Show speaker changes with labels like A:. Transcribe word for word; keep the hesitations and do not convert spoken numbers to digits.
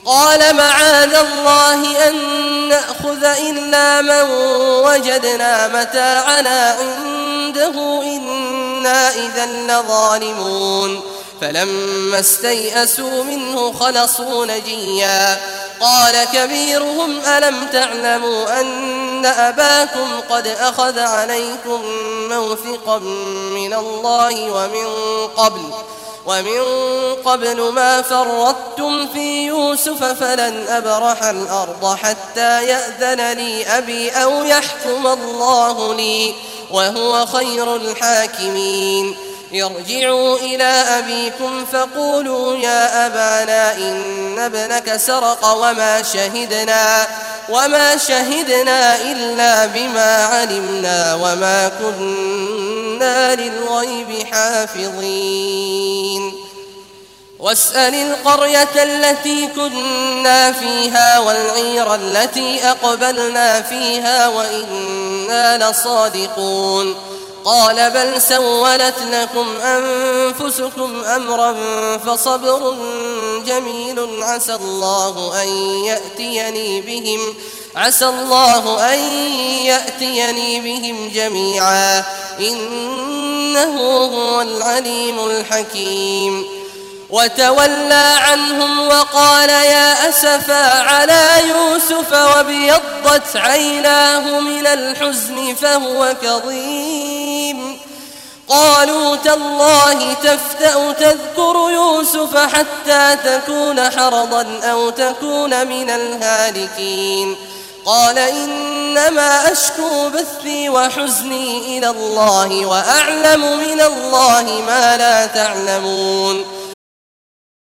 A: قال معاذ الله أن نأخذ إلا من وجدنا متاعنا عنده إنا إذا لظالمون فلما استيئسوا منه خلصوا نجيا قال كبيرهم ألم تعلموا أن أباكم قد أخذ عليكم موثقا من الله ومن قبل ومن قبل ما فرطتم في يوسف فلن أبرح الأرض حتى يأذن لي أبي أو يحكم الله لي وهو خير الحاكمين ارجعوا إلى أبيكم فقولوا يا أبانا إن ابنك سرق وما شهدنا وما شهدنا إلا بما علمنا وما كنا للغيب حافظين واسأل القرية التي كنا فيها والعير التي أقبلنا فيها وإنا لصادقون قال بل سولت لكم أنفسكم أمرا فصبر جميل عسى الله أن يأتيني بهم عسى الله أن يأتيني بهم جميعا إنه هو العليم الحكيم وتولى عنهم وقال يا أسفا على يوسف وابيضت عيناه من الحزن فهو كظيم قالوا تالله تفتأ تذكر يوسف حتى تكون حرضا أو تكون من الهالكين قال إنما أشكو بثي وحزني إلى الله وأعلم من الله ما لا تعلمون